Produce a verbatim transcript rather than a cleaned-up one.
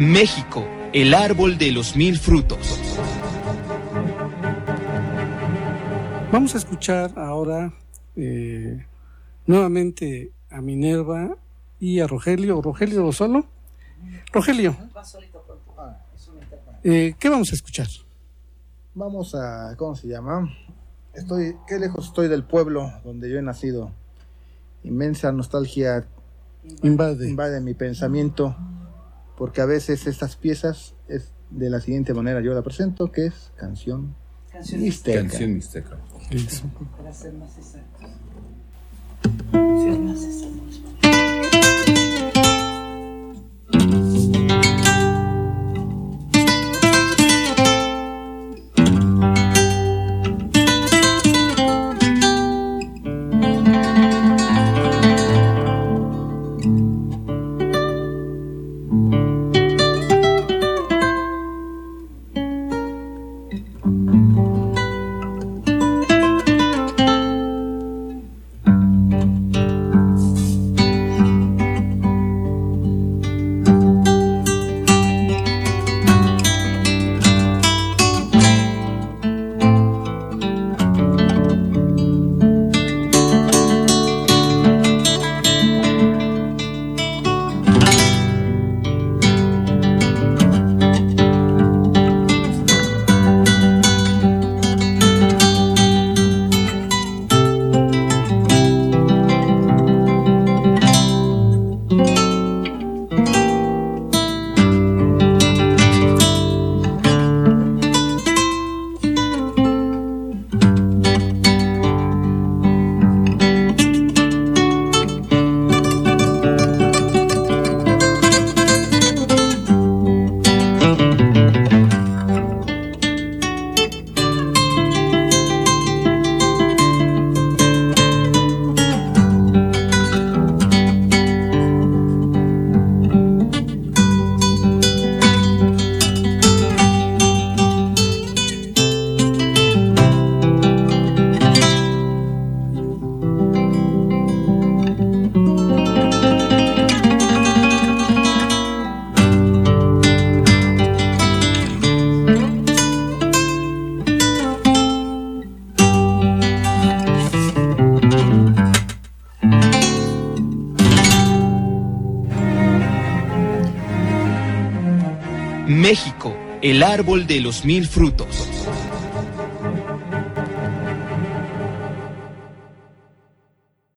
México, el árbol de los mil frutos. Vamos a escuchar ahora eh, nuevamente a Minerva y a Rogelio. Rogelio solo. Rogelio, eh, ¿qué vamos a escuchar? Vamos a, ¿cómo se llama? Estoy, qué lejos estoy del pueblo donde yo he nacido. Inmensa nostalgia invade, invade mi pensamiento, porque a veces estas piezas es de la siguiente manera, yo la presento, que es Canción Mixteca. Canción Mixteca. Eso. Para ser más exactos. Ser más exactos. México, el árbol de los mil frutos.